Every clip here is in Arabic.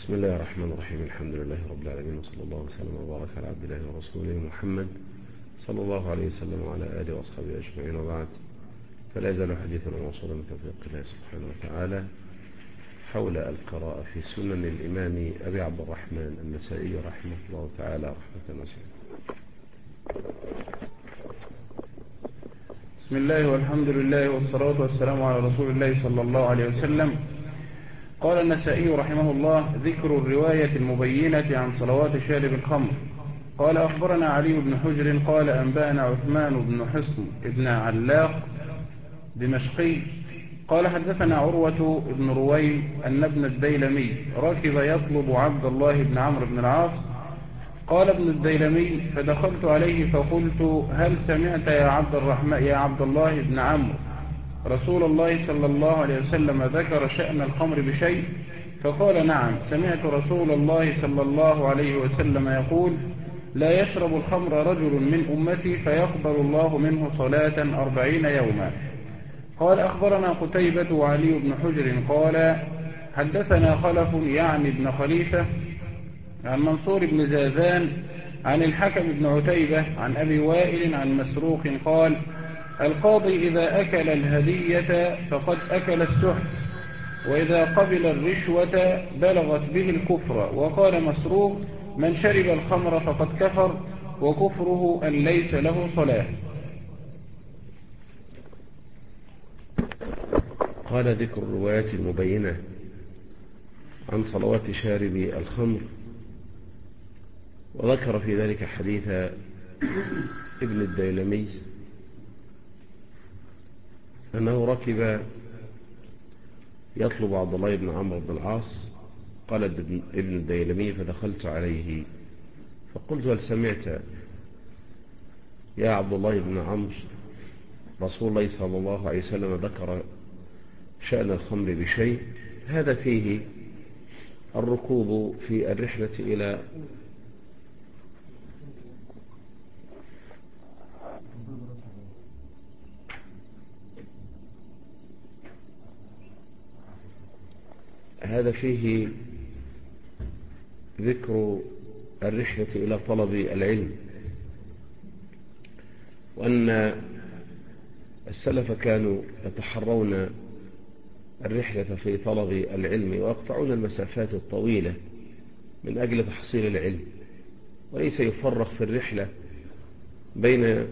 بسم الله الرحمن الرحيم. الحمد لله رب العالمين، وصلى الله وسلم وبارك على عبد الله ورسوله محمد صلى الله عليه وسلم وعلى آله وأصحابه أجمعين، وبعد. فلا يزال حديثنا موصولا من توفيق الله سبحانه وتعالى حول القراءة في سنن الإمام أبي عبد الرحمن النسائي رحمه الله تعالى رحمة واسعة. بسم الله والحمد لله والصلاة والسلام على رسول الله صلى الله عليه وسلم. قال النسائي رحمه الله: ذكر الرواية المبينة عن صلوات شارب الخمر. قال: أخبرنا علي بن حجر قال: أنبأنا عثمان بن حصن ابن علاق دمشقي قال: حدثنا عروة بن رويم أن ابن الديلمي ركب يطلب عبد الله بن عمرو بن العاص. قال ابن الديلمي: فدخلت عليه فقلت: هل سمعت يا عبد الله بن عمرو رسول الله صلى الله عليه وسلم ذكر شأن الخمر بشيء؟ فقال: نعم، سمعت رسول الله صلى الله عليه وسلم يقول: لا يشرب الخمر رجل من أمتي فيقبل الله منه صلاة 40 يوما. قال: أخبرنا قتيبة وعلي بن حجر قال: حدثنا خلف يعني ابن خليفة عن منصور بن زازان عن الحكم بن عتيبة عن أبي وائل عن مسروق قال: القاضي إذا أكل الهدية فقد أكل السحت، وإذا قبل الرشوة بلغت به الكفر. وقال مسروق: من شرب الخمر فقد كفر، وكفره أن ليس له صلاة. قال: ذكر الروايات المبينة عن صلوات شارب الخمر، وذكر في ذلك حديث ابن الديلمي أنه ركب يطلب عبد الله بن عمرو بن العاص. قال ابن الديلمي: فدخلت عليه فقلت: هل سمعت يا عبد الله بن عمرو رسول الله صلى الله عليه وسلم ذكر شأن الخمر بشيء؟ هذا فيه الركوب في الرحلة إلى ذكر الرحلة إلى طلب العلم، وأن السلف كانوا يتحرون الرحلة في طلب العلم ويقطعون المسافات الطويلة من أجل تحصيل العلم، وليس يفرق في الرحلة بين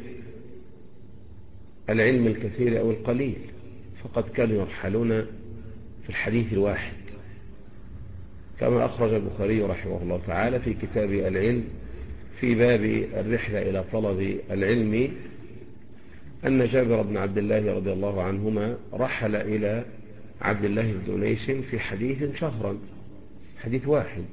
العلم الكثير أو القليل، فقد كانوا يرحلون في الحديث الواحد، كما أخرج البخاري رحمه الله تعالى في كتاب العلم في باب الرحلة إلى طلب العلم أن جابر بن عبد الله رضي الله عنهما رحل إلى عبد الله بن أنيس في حديث شهرا، حديث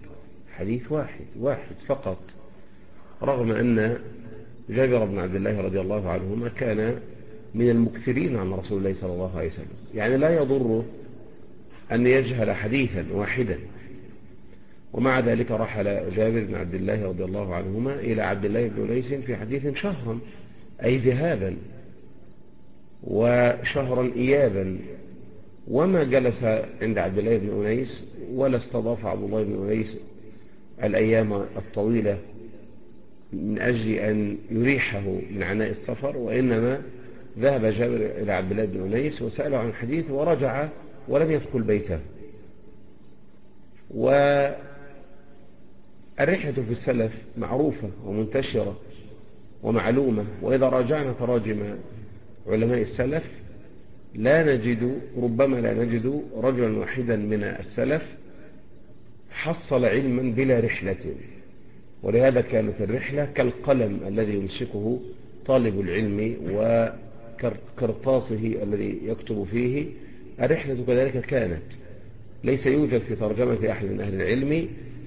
واحد فقط، رغم أن جابر بن عبد الله رضي الله عنهما كان من المكثرين عن رسول الله صلى الله عليه وسلم. يعني لا يضره أن يجهل حديثا واحدا، ومع ذلك رحل جابر بن عبد الله رضي الله عنهما إلى عبد الله بن أنيس في حديث شهرا، أي ذهابا، وشهرا إيابا، وما جلس عند عبد الله بن أنيس ولا استضاف عبد الله بن أنيس الأيام الطويلة من أجل أن يريحه من عناء السفر، وإنما ذهب جابر إلى عبد الله بن أنيس وسأله عن حديث ورجع ولم يدخل بيته. والرحلة في السلف معروفة ومنتشرة ومعلومة، وإذا راجعنا تراجم علماء السلف ربما لا نجد رجلا واحدا من السلف حصل علما بلا رحلة. ولهذا كانت الرحلة كالقلم الذي يمسكه طالب العلم وكرطاسه الذي يكتب فيه، الرحلة كذلك كانت. ليس يوجد في ترجمة أحد من أهل العلم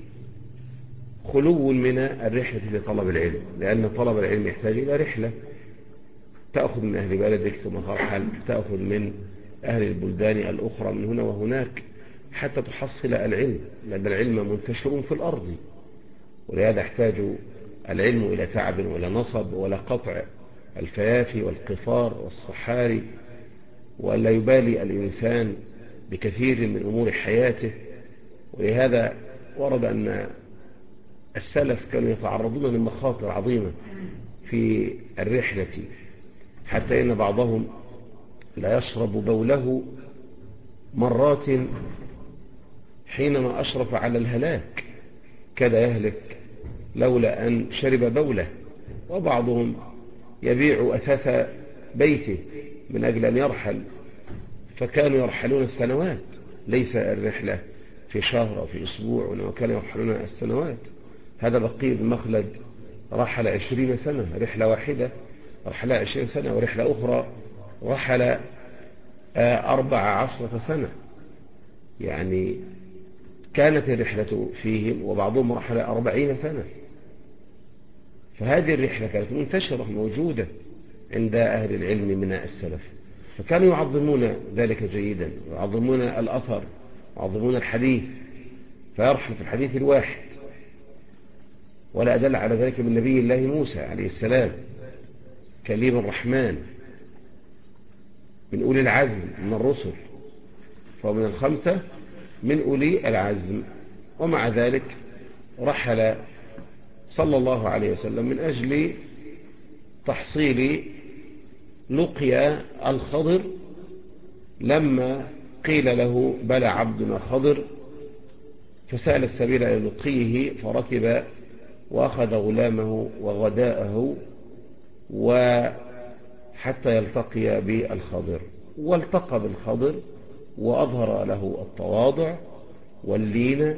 خلو من الرحلة لطلب العلم، لأن طلب العلم يحتاج إلى رحلة، تأخذ من أهل بلدك ثم ترحل، تأخذ من أهل البلدان الأخرى من هنا وهناك حتى تحصل العلم، لأن العلم منتشر في الأرض. ولهذا يحتاج العلم إلى تعب ولا نصب ولا قطع الفيافي والقفار والصحاري، ولا يبالي الإنسان بكثير من أمور حياته. ولهذا ورد أن السلف كانوا يتعرضون لمخاطر عظيمة في الرحلة، حتى إن بعضهم لا يشرب بوله مرات حينما أشرف على الهلاك، كاد يهلك لولا أن شرب بوله. وبعضهم يبيع أثاث بيته من أجل أن يرحل، فكانوا يرحلون السنوات، ليس الرحلة في شهر أو في أسبوع، وإنما كانوا يرحلون السنوات. هذا بقي بن مخلد رحل 20 سنة، رحلة واحدة رحل 20 سنة، ورحلة أخرى رحل 14 سنة. يعني كانت الرحلة فيهم، وبعضهم رحل 40 سنة. فهذه الرحلة كانت منتشرة موجودة عند أهل العلم من السلف، فكانوا يعظمون ذلك جيدا، ويعظمون الأثر، ويعظمون الحديث، فيرحل في الحديث الواحد. ولا أدل على ذلك من نبي الله موسى عليه السلام كليم الرحمن من أولي العزم من الرسل، فمن الخمسة من أولي العزم. ومع ذلك رحل صلى الله عليه وسلم من أجل تحصيل لقيا الخضر، لما قيل له بلى عبدنا خضر، فسأل السبيل إلى لقيه، فركب وأخذ غلامه وغداءه وحتى يلتقي بالخضر. والتقى بالخضر وأظهر له التواضع واللين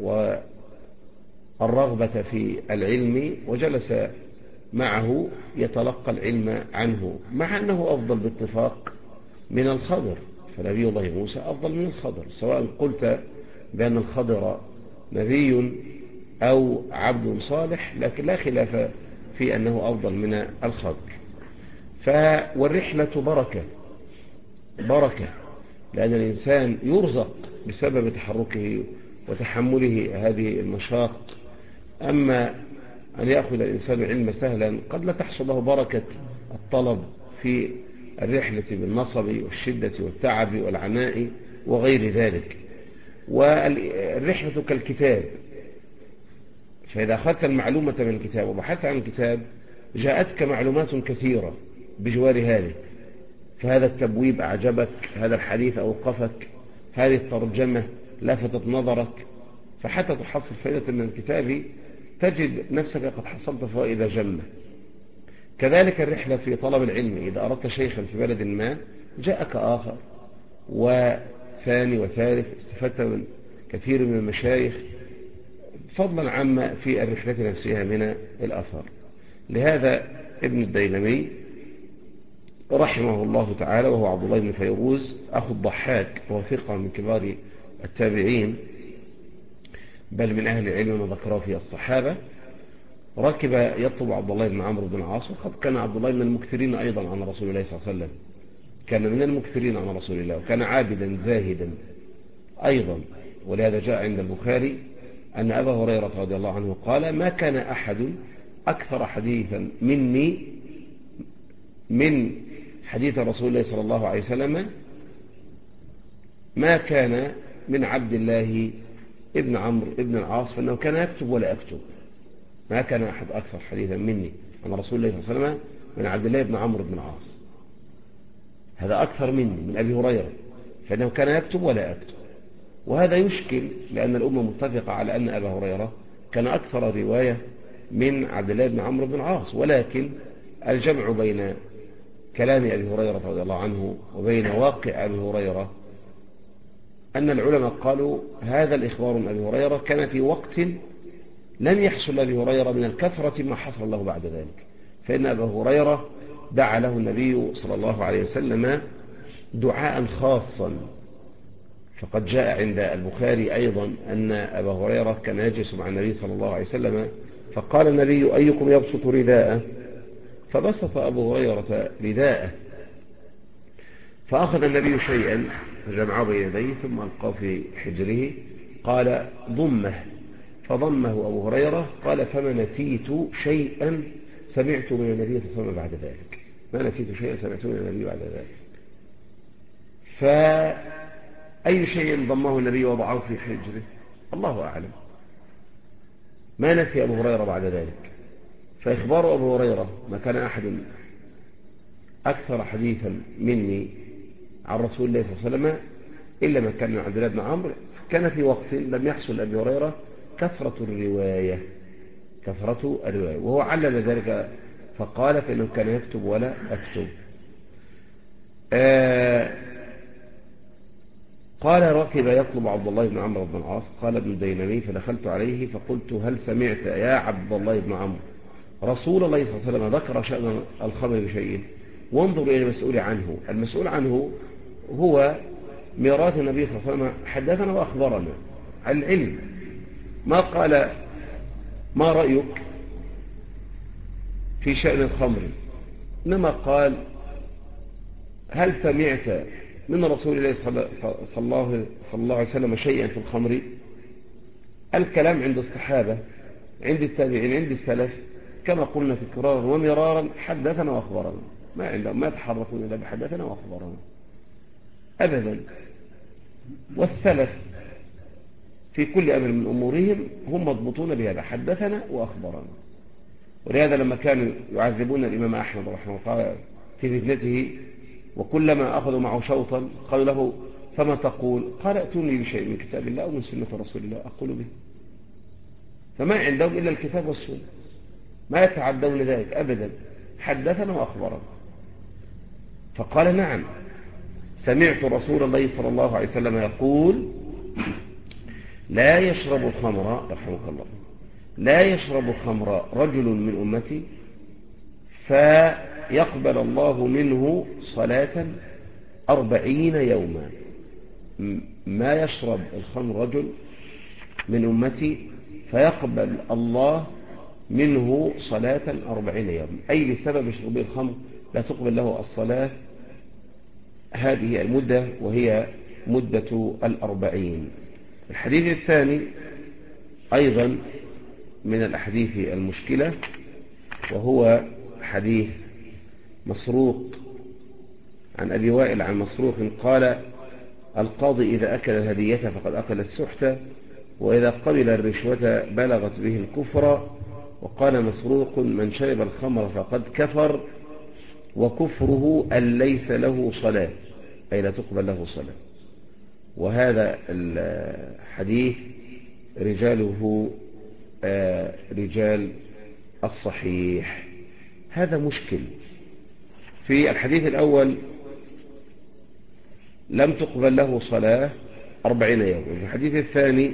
والرغبة في العلم، وجلس معه يتلقى العلم عنه، مع أنه أفضل باتفاق من الخضر. فنبي الله موسى أفضل من الخضر، سواء قلت بأن الخضر نبي أو عبد صالح، لكن لا خلاف في أنه أفضل من الخضر. والرحلة بركة، لأن الإنسان يرزق بسبب تحركه وتحمله هذه المشاق. أما أن يأخذ الإنسان العلم سهلا، قد لا تحصل له بركة الطلب في الرحلة بالنصب والشدة والتعب والعناء وغير ذلك. والرحلة كالكتاب، فإذا أخذت المعلومة من الكتاب وبحثت عن الكتاب، جاءتك معلومات كثيرة بجوار هذه، فهذا التبويب أعجبك، هذا الحديث أوقفك، هذه الترجمة لفتت نظرك، فحتى تحصل فائدة من الكتاب تجد نفسك قد حصلت فائدة جمة. كذلك الرحلة في طلب العلم، إذا أردت شيخا في بلد ما، جاءك آخر وثاني وثالث، استفدت من كثير من المشايخ، فضلا عما في الرحلة نفسها من الأثر. لهذا ابن الديلمي رحمه الله تعالى، وهو عبد الله بن فيروز أخو الضحاك، وهو ثقة من كبار التابعين، بل من أهل العلم وذكره في الصحابة، ركب يطلب عبد الله بن عمرو بن العاص. وقد كان عبد الله من المكثرين أيضا عن رسول الله صلى الله عليه وسلم، كان من المكثرين عن رسول الله، وكان عابدا زاهدا أيضا. ولهذا جاء عند البخاري أن أبا هريرة رضي الله عنه قال: ما كان أحد أكثر حديثا مني من حديث رسول الله صلى الله عليه وسلم ما كان من عبد الله ابن عمرو ابن العاص، فإنه كان يكتب ولا أكتب. ما كان أحد أكثر حديثا مني عن رسول الله صلى الله عليه وسلم من عبد الله بن عمرو بن العاص، هذا أكثر مني من أبي هريرة، فإنه كان يكتب ولا أكتب. وهذا يشكل، لأن الأمة متفقة على أن أبا هريرة كان أكثر رواية من عبد الله بن عمرو بن العاص. ولكن الجمع بين كلام أبي هريرة رضي الله عنه وبين واقع أبي هريرة أن العلماء قالوا هذا الإخبار من أبي هريرة كان في وقت لم يحصل لأبي هريرة من الكثرة ما حصل له بعد ذلك. فإن أبا هريرة دعا له النبي صلى الله عليه وسلم دعاء خاصا. فقد جاء عند البخاري أيضا أن أبا هريرة كان يجلس مع النبي صلى الله عليه وسلم، فقال النبي: أيكم يبسط رداءه؟ فبسط أبو هريرة رداءه، فأخذ النبي شيئا فجمعه بين يديه ثم ألقاه في حجره، قال: ضمه. فضمه أبو هريرة، قال: فما نسيت شيئا سمعت من النبي صلى الله عليه وسلم بعد ذلك، ما نسيت شيئا سمعت من النبي بعد ذلك. فأي شيء ضمه النبي وضعه في حجره الله أعلم، ما نسي أبو هريرة بعد ذلك. فإخبار أبو هريرة ما كان أحد أكثر حديثا مني عن رسول الله صلى الله عليه وسلم إلا ما كان من عبد الله بن عمرو. كان في وقت لم يحصل لأبي هريرة كثرة الرواية وهو علل ذلك فقال فإنه كان يكتب ولا أكتب. قال ركب يطلب عبد الله بن عمرو بن العاص. قال ابن دينمي فدخلت عليه فقلت هل سمعت يا عبد الله بن عمرو رسول الله صلى الله عليه وسلم ذكر شأن الخمر بشيء؟ وانظر إلى المسؤول عنه. المسؤول عنه هو ميراث النبي صلى الله عليه وسلم، حدثنا وأخبرنا عن العلم. ما قال ما رأيك في شأن الخمر، إنما قال هل سمعت من رسول الله صلى الله عليه وسلم شيئا في الخمر؟ الكلام عند الصحابة، عند التابعين، عند السلف كما قلنا تكرارا ومرارا حدثنا وأخبرنا، ما عندهم ما يتحركون إلا بحدثنا وأخبرنا أبدا. والسلف في كل أمر من أمورهم هم مضبوطون بهذا حدثنا وأخبرنا. ولهذا لما كانوا يعذبون الإمام أحمد رحمه الله في فتنته وكلما أخذوا معه شوطا قالوا له فما تقول؟ قال ائتوني بشيء من كتاب الله أو من سنة رسول الله أقول به. فما عندهم إلا الكتاب والسنة، ما يتعدون ذلك أبدا، حدثنا وأخبرنا. فقال نعم سمعت رسول الله صلى الله عليه وسلم يقول لا يشرب الخمر رحمك الله لا يشرب الخمر رجل من أمتي فيقبل الله منه صلاة 40 يوما. ما يشرب الخمر رجل من أمتي فيقبل الله منه صلاة 40 يوما، أي بسبب شرب الخمر لا تقبل له الصلاة هذه المدة وهي مدة 40. الحديث الثاني أيضا من الأحاديث المشكلة، وهو حديث مسروق عن أبي وائل عن مسروق قال القاضي إذا أكل الهدية فقد أكل السحت، وإذا قبل الرشوة بلغت به الكفر. وقال مسروق من شرب الخمر فقد كفر، وكفره أن ليس له صلاة، أي لا تقبل له صلاة. وهذا الحديث رجاله رجال الصحيح. هذا مشكل. في الحديث الأول لم تقبل له صلاة 40 يوم. في الحديث الثاني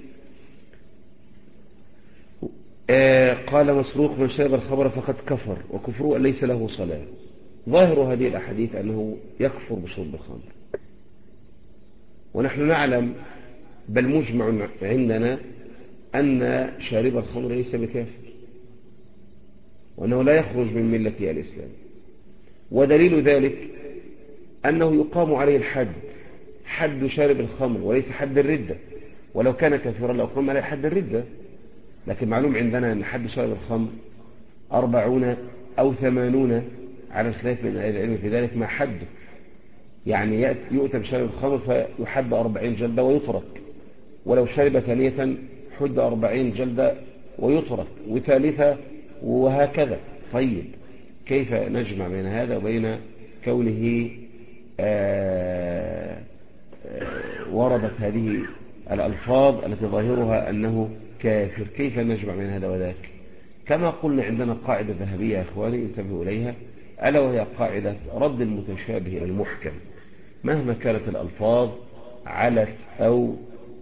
قال مسروق من شرب الخمر فقد كفر وكفره ليس له صلاة. ظاهر هذه الأحاديث أنه يكفر بشرب الخمر، ونحن نعلم بل مجمع عندنا أن شارب الخمر ليس بكافر، وأنه لا يخرج من ملة الإسلام. ودليل ذلك أنه يقام عليه الحد، حد شارب الخمر وليس حد الردة. ولو كان كافرا لو قام عليه حد الردة، لكن معلوم عندنا أن حد شارب الخمر 40 أو 80 على الخلاف من أهل العلم في ذلك ما حده. يعني يؤتى بشارب الخمر فيحد 40 جلدة ويترك، ولو شرب ثانية حد 40 جلدة ويترك، وثالثة وهكذا. طيب كيف نجمع بين هذا وبين كونه وردت هذه الألفاظ التي ظاهرها أنه كافر؟ كيف نجمع بين هذا وذاك؟ كما قلنا عندنا قاعدة ذهبية يا أخواني انتبهوا إليها، ألا وهي قاعدة رد المتشابه إلى المحكم. مهما كانت الألفاظ علت أو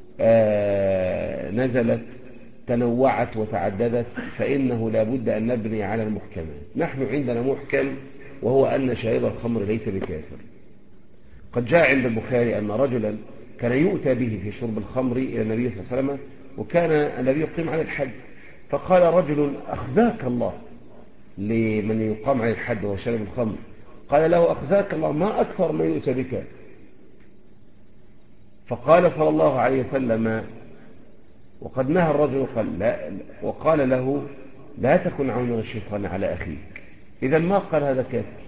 نزلت تنوعت وتعددت فإنه لا بد أن نبني على المحكمات. نحن عندنا محكم وهو أن شارب الخمر ليس بكافر. قد جاء عند البخاري أن رجلا كان يؤتى به في شرب الخمر إلى النبي صلى الله عليه وسلم، وكان النبي يقيم على الحد، فقال رجل أخزاك الله لمن يقام على الحد وهو شارب الخمر، قال له أخزاك الله ما أكثر ما يؤتى بك. فقال صلى الله عليه وسلم وقد نهى الرجل قال لا، وقال له لا تكن عونا الشيطان على أخيك. إذا ما قال هذا كافر،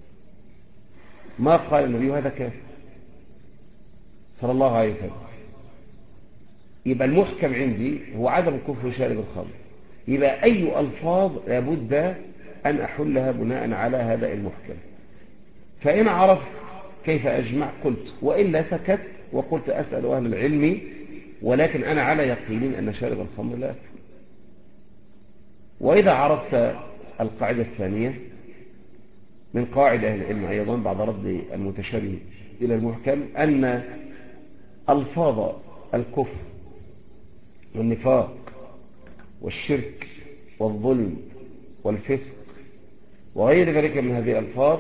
ما قال النبي هذا كافر صلى الله عليه وسلم. يبقى المحكم عندي هو عدم كفر شارب الخمر. يبقى أي ألفاظ لابد أن أحلها بناء على هذا المحكم. فإن عرفت كيف أجمع قلت، وإلا سكت وقلت أسأل أهل العلم، ولكن أنا على يقين أن شارب الخمر لا يكفر. وإذا عرفت القاعدة الثانية من قواعد أهل العلم أيضا بعد رد المتشابه إلى المحكم، أن ألفاظ الكفر والنفاق والشرك والظلم والفسق وغير ذلك من هذه الألفاظ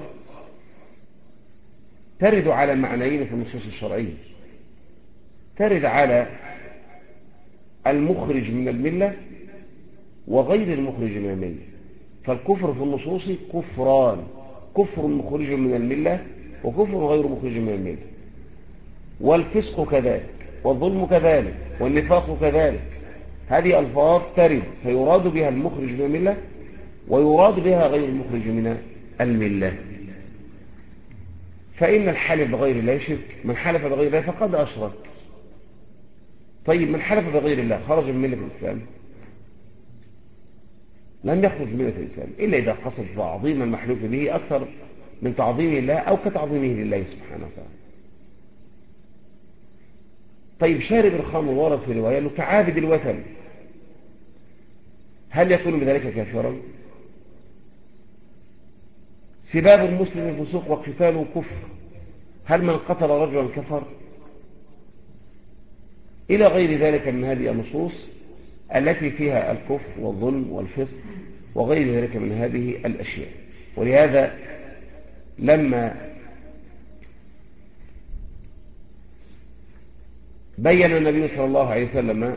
ترد على معنيين في النصوص الشرعية. ترد على المخرج من الملة وغير المخرج من الملة. فالكفر في النصوص كفران: كفر مخرج من الملة وكفر غير مخرج من الملة. والفسق كذلك، والظلم كذلك، والنفاق كذلك. هذه ألفاظ ترد فيراد بها المخرج من الملة ويراد بها غير المخرج من الملة. فإن الحلف بغير الله شرك، من حلف بغير الله فقد أشرك. طيب من حلف بغير الله خرج من ملة الإسلام؟ لم يخرج من ملة الإسلام إلا إذا قصد تعظيم المحلوف به أكثر من تعظيم الله أو كتعظيمه لله سبحانه وتعالى. طيب شارب الخمر ورد في رواية أنه كعابد الوثن، هل يكون بذلك كافرا؟ سباب المسلم فسوق وقتاله كفر، هل من قتل رجلا كفر؟ إلى غير ذلك من هذه النصوص التي فيها الكفر والظلم والفسق وغير ذلك من هذه الأشياء. ولهذا لما بين النبي صلى الله عليه وسلم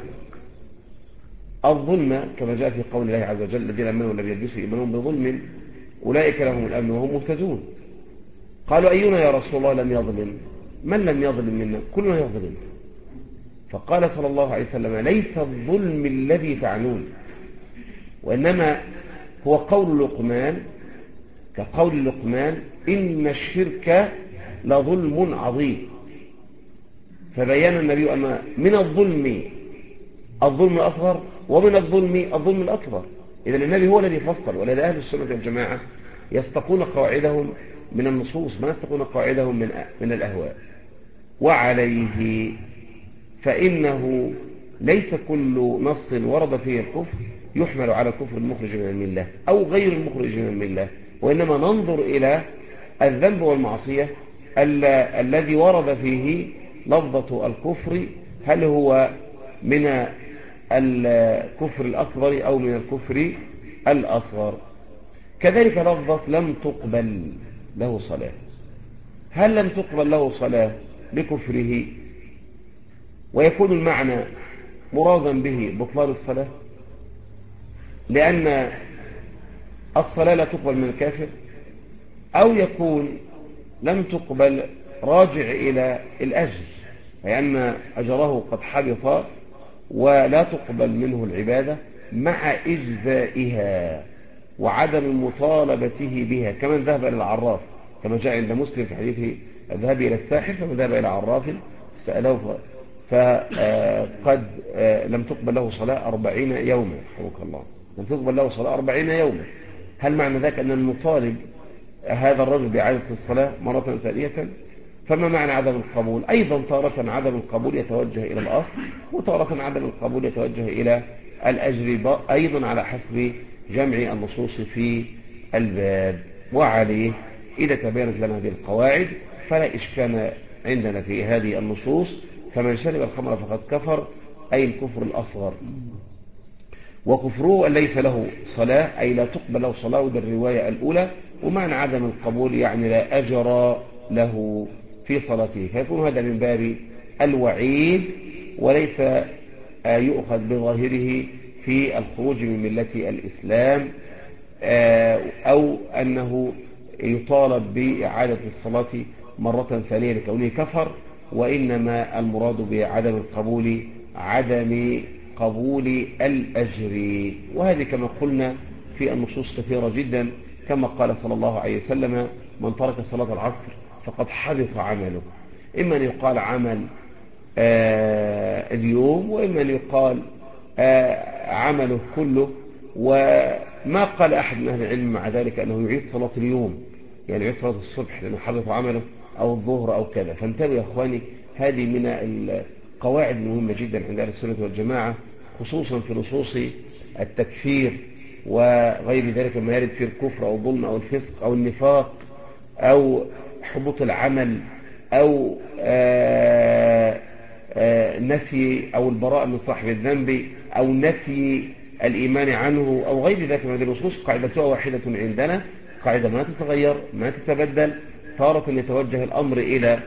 الظلم كما جاء في قول الله عز وجل: الذين آمنوا ولم يلبسوا إيمانهم بظلم أولئك لهم الأمن وهم مهتدون. قالوا: أينا يا رسول الله لم يظلم؟ من لم يظلم منا؟ كلنا يظلم. فقال صلى الله عليه وسلم: ليس الظلم الذي تعنون، وإنما هو قول لقمان، كقول لقمان: إن الشرك لظلم عظيم. فبين النبي أن من الظلم الأصغر ومن الظلم الأكبر. إذن النبي هو الذي فصل. ولذا أهل السنة والجماعة يستقون قواعدهم من النصوص ما يستقون قواعدهم من الأهواء. وعليه فإنه ليس كل نص ورد فيه الكفر يحمل على كفر المخرج من الملة أو غير المخرج من الملة، وإنما ننظر إلى الذنب والمعصية الذي ورد فيه لفظة الكفر، هل هو من الكفر الأكبر أو من الكفر الأصغر. كذلك لفظة لم تقبل له صلاة، هل لم تقبل له صلاة لكفره ويكون المعنى مرادا به بطلان الصلاة، لأن الصلاة لا تقبل من الكافر، أو يكون لم تقبل راجع إلى الأجر، لأن أجره قد حبط ولا تقبل منه العبادة مع إجزائها وعدم مطالبته بها، كمن ذهب إلى العراف كما جاء عند مسلم في حديثه: الذهاب إلى الساحر فمن ذهب إلى عراف سأله فقد لم تقبل له صلاة 40 يوما. حفظك الله، لم تقبل له صلاة 40 يوما. هل معنى ذلك أن نطالب هذا الرجل بإعادة الصلاة مرة ثانية؟ فما معنى عدم القبول؟ أيضا تارة عدم القبول يتوجه إلى الأصل، وتارة عدم القبول يتوجه إلى الأجر، أيضا على حسب جمع النصوص في الباب. وعليه إذا تبينت لنا هذه القواعد فلا إشكال عندنا في هذه النصوص. فمن شرب الخمر فقد كفر، أي الكفر الأصغر. وكفره أن ليس له صلاة، أي لا تقبل له صلاة، وده الرواية الأولى. ومعنى عدم القبول يعني لا أجر له في صلاته، فيكون هذا من باب الوعيد وليس يؤخذ بظاهره في الخروج من ملة الإسلام أو أنه يطالب بإعادة الصلاة مرة ثانية لكونه كفر. وإنما المراد بعدم القبول عدم قبول الأجر. وهذه كما قلنا في النصوص كثيرة جدا، كما قال صلى الله عليه وسلم: من ترك صلاة العصر فقد حبط عمله. إما أن يقال عمل اليوم، وإما أن يقال عمله كله وما قال أحد من أهل العلم مع ذلك أنه يعيد صلاة اليوم، يعني يعيد صلاة الصبح لأنه حدث عمله أو الظهر أو كذا. فانتبهوا يا أخواني، هذه من القواعد المهمة جدا عند أهل السنة والجماعة، خصوصا في نصوص التكفير وغير ذلك مما يرد في الكفر أو الظلم أو الفسق أو النفاق أو حبوط العمل أو نفي أو البراءة من صاحب الذنب أو نفي الإيمان عنه أو غير ذلك من هذه النصوص. قاعدتها واحدة عندنا، قاعدة ما تتغير ما تتبدل. تارة يتوجه الأمر إلى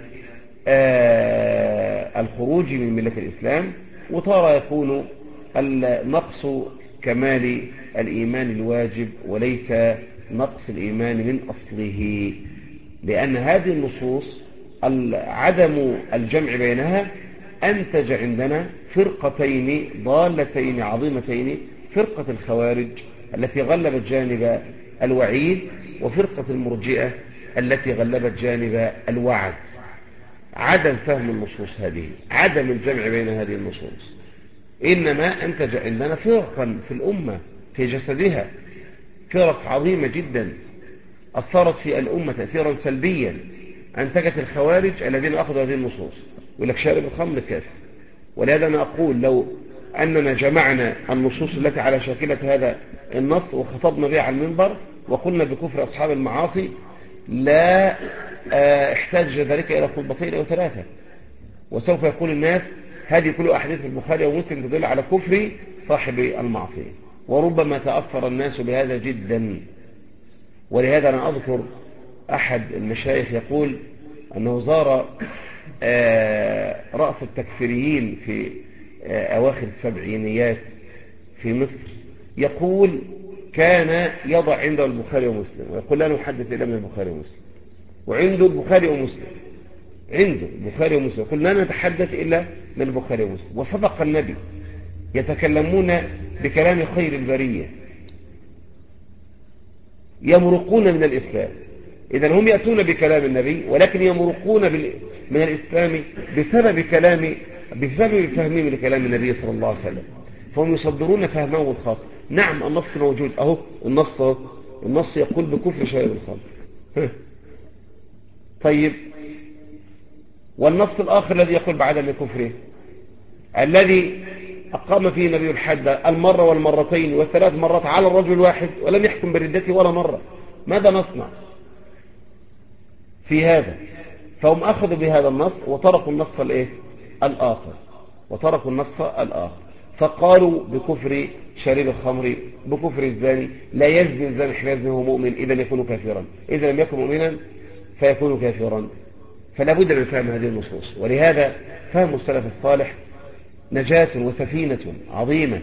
الخروج من ملة الإسلام، وتارة يكون النقص كمال الإيمان الواجب وليس نقص الإيمان من أصله، لأن هذه النصوص عدم الجمع بينها أنتج عندنا فرقتين ضالتين عظيمتين: فرقة الخوارج التي غلبت جانب الوعيد، وفرقة المرجئة التي غلبت جانب الوعد. عدم فهم النصوص هذه، عدم الجمع بين هذه النصوص، إنما أنتج عندنا فرقا في الأمة في جسدها، فرق عظيمة جدا أثرت في الأمة تأثيرا سلبيا. أنتجت الخوارج الذين أخذوا هذه النصوص، يقول لك شارب الخمر كافر. ولهذا أنا أقول لو أننا جمعنا النصوص التي على شاكلة هذا النص وخطبنا بها على المنبر وقلنا بكفر أصحاب المعاصي، لا احتاج ذلك إلى خطبتين أو ثلاثة، وسوف يقول الناس هذه كل أحاديث البخاري ومسلم تدل على كفر صاحب المعصية، وربما تأثر الناس بهذا جدا. ولهذا أنا أذكر أحد المشايخ يقول أنه زار رأس التكفيريين في أواخر السبعينيات في مصر، يقول كان يضع عنده البخاري ومسلم ويقول لا نحدث إلا من البخاري ومسلم، وعنده البخاري ومسلم، عنده البخاري ومسلم، يقول لا نتحدث إلا من البخاري ومسلم. وصدق النبي، يتكلمون بكلام خير البرية، يمرقون من الإسلام. إذن هم يأتون بكلام النبي ولكن يمرقون من الإسلام بسبب فهمهم لكلام النبي صلى الله عليه وسلم، فهم يصدرون فهمه الخاص. نعم النص موجود أهو، النص يقول بكفر شارب الخمر. طيب والنص الآخر الذي يقول بعدم كفره، الذي أقام فيه النبي الحد المرة والمرتين والثلاث مرات على الرجل الواحد ولم يحكم بردته ولا مرة، ماذا نصنع في هذا؟ فهم أخذوا بهذا النص وتركوا النص الآخر، فقالوا بكفر شارب الخمر، بكفر الزاني، لا يزني الزاني حين يزني وهو مؤمن إذا يكون كافرا، إذا لم يكن مؤمنا فيكون كافرا. فلا بد من فهم هذه النصوص. ولهذا فهم السلف الصالح نجاة وسفينة عظيمة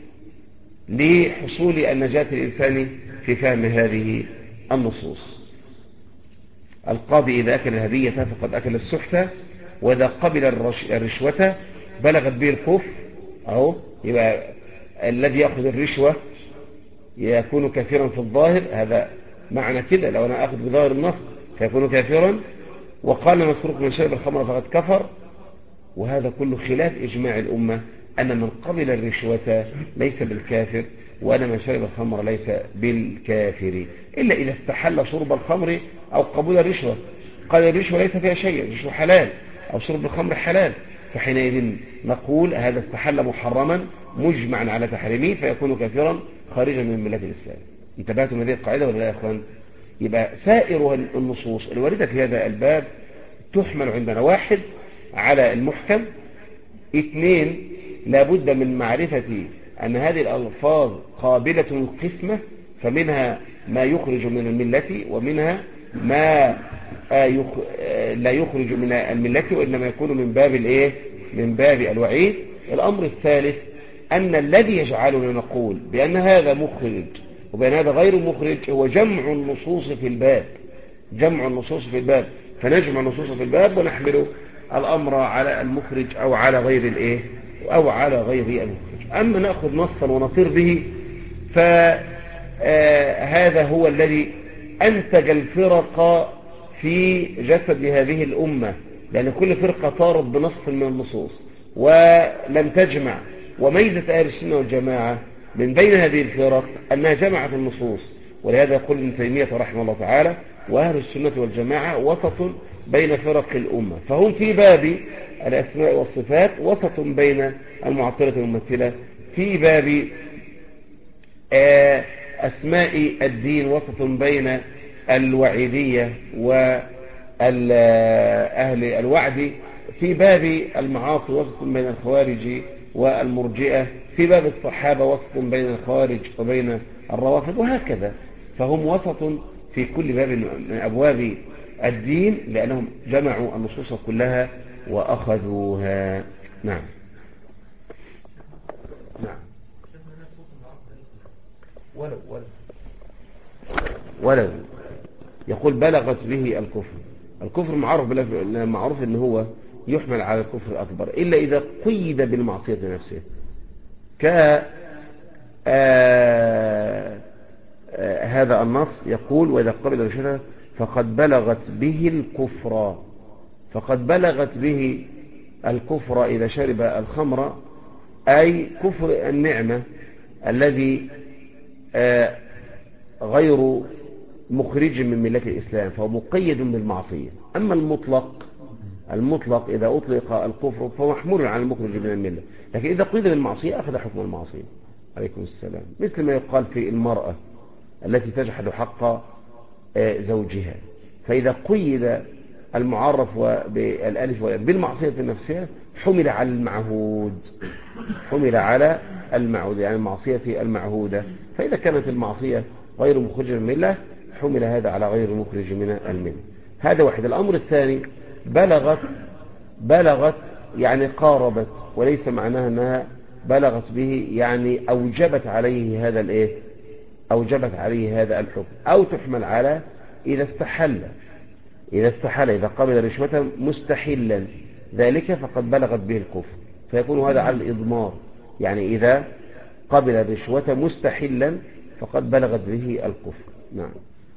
لحصول النجاة الإنساني في فهم هذه النصوص. القاضي إذا أكل الهدية فقد أكل السحتة، وإذا قبل الرشوة بلغت به الكفر. أهو يبقى الذي يأخذ الرشوة يكون كافرا في الظاهر، هذا معنى كده، لو أنا أخذ بظاهر النص فيكون كافرا. وقال مسروق من شرب الخمر فقد كفر، وهذا كله خلاف إجماع الأمة أن من قبل الرشوة ليس بالكافر، وأن من شرب الخمر ليس بالكافر، إلا إذا استحل شرب الخمر أو قبول الرشوة. قال الرشوة ليس فيها شيء، الرشوة حلال أو شرب الخمر حلال، فحينئذ نقول هذا استحل محرما مجمعا على تحريمه فيكون كافرا خارجا من ملة الإسلام. انتبهتم هذه القاعدة ولا لا يا أخوان؟ يبقى سائر النصوص الواردة في هذا الباب تحمل عندنا: واحد على المحكم، اثنين لابد من معرفة أن هذه الألفاظ قابلة للقسمة، فمنها ما يخرج من الملة ومنها ما لا يخرج من الملة وإنما يكون من باب الوعيد. الأمر الثالث أن الذي يجعلنا نقول بأن هذا مخرج وبأن هذا غير مخرج هو جمع النصوص في الباب، فنجمع النصوص في الباب ونحمل الأمر على المخرج أو على غير المخرج. أما نأخذ نصا ونطير به فهذا هو الذي أنتج الفرق في جسد هذه الأمة، لأن كل فرقة طارت بنص من النصوص ولم تجمع. وميزة أهل السنة والجماعة من بين هذه الفرق أنها جمعت النصوص، ولهذا يقول ابن تيمية رحمه الله تعالى: وأهل السنة والجماعة وسط بين فرق الأمة. فهم في باب الأسماء والصفات وسط بين المعطلة والممثلة، في باب أسماء الدين وسط بين الوعيدية وأهل الوعد، في باب المعاصي وسط بين الخوارج والمرجئة، في باب الصحابة وسط بين الخوارج وبين الروافض، وهكذا. فهم وسط في كل باب من أبواب الدين، لأنهم جمعوا النصوص كلها وأخذوها. نعم. نعم. ولو يقول بلغت به الكفر. الكفر معروف ان هو يحمل على الكفر الأكبر إلا إذا قيد بالمعصية نفسها، هذا النص يقول: وإذا قبل رشدها فقد بلغت به الكفر. فقد بلغت به الكفر إذا شرب الخمر، أي كفر النعمة الذي غير مخرج من ملة الإسلام، فهو مقيد بالمعصية. أما المطلق إذا أطلق الكفر فهو محمول على المخرج من الملة، لكن إذا قيد بالمعصية أخذ حكم المعصية. عليكم السلام. مثل ما يقال في المرأة التي تجحد حق زوجها، فإذا قيد المعرف بالالف بالمعصية نفسها حمل على المعهود، يعني المعصية المعهودة. فإذا كانت المعصية غير مخرج من الملة حمل هذا على غير مخرج من الملة. هذا واحد. الأمر الثاني: بلغت يعني قاربت، وليس معناها أنها بلغت به يعني أوجبت عليه هذا الحكم، أو تحمل على إذا استحل إذا قبل رشوة مستحلا ذلك فقد بلغت به الكفر، فيكون هذا على الإضمار، يعني إذا قبل الرشوة مستحلا فقد بلغت به الكفر. نعم.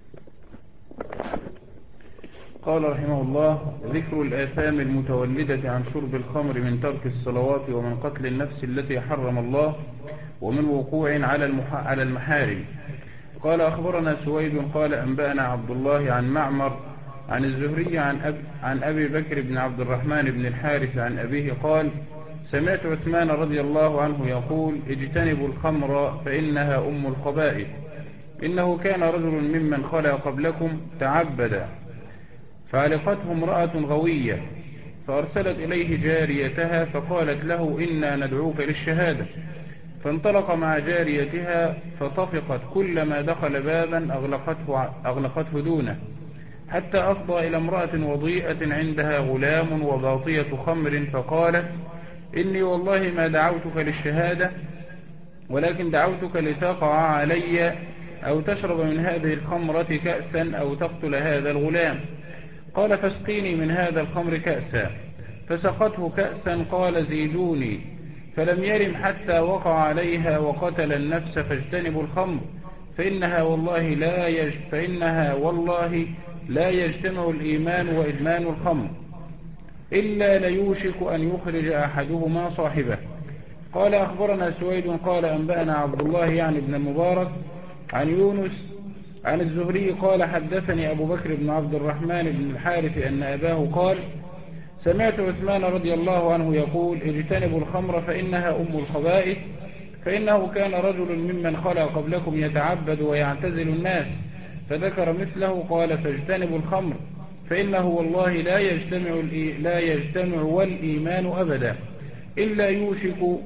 قال رحمه الله: ذكر الآثام المتولدة عن شرب الخمر من ترك الصلوات ومن قتل النفس التي حرم الله ومن وقوع على المحارم. قال: أخبرنا سويد قال أنبأنا عبد الله عن معمر عن الزهري عن أبي بكر بن عبد الرحمن بن الحارث عن أبيه قال: سمعت عثمان رضي الله عنه يقول: اجتنبوا الخمر فإنها أم الخبائث. إنه كان رجل ممن خلا قبلكم تعبد، فعلقته امرأة غوية، فأرسلت إليه جاريتها فقالت له: إنا ندعوك للشهادة. فانطلق مع جاريتها فطفقت، كلما دخل بابا أغلقته دونه، حتى أفضى إلى امرأة وضيئة عندها غلام وباطية خمر، فقالت: إني والله ما دعوتك للشهادة، ولكن دعوتك لتقع علي أو تشرب من هذه الخمرة كأسا أو تقتل هذا الغلام. قال: فاسقيني من هذا الخمر كأسا. فسقته كأسا. قال: زيدوني. فلم يرم حتى وقع عليها وقتل النفس. فاجتنبوا الخمر فإنها والله لا يجتمع الإيمان وإدمان الخمر إلا ليوشك أن يخرج أحدهما صاحبه. قال: أخبرنا سويد قال أنبأنا عبد الله يعني ابن المبارك عن يونس عن الزهري قال: حدثني أبو بكر بن عبد الرحمن بن الحارث أن أباه قال: سمعت عثمان رضي الله عنه يقول: اجتنبوا الخمر فإنها أم الخبائث. فإنه كان رجل ممن خلا قبلكم يتعبد ويعتزل الناس، فذكر مثله. قال: فاجتنبوا الخمر فإنه والله لا يجتمع والإيمان أبدا إلا يوشك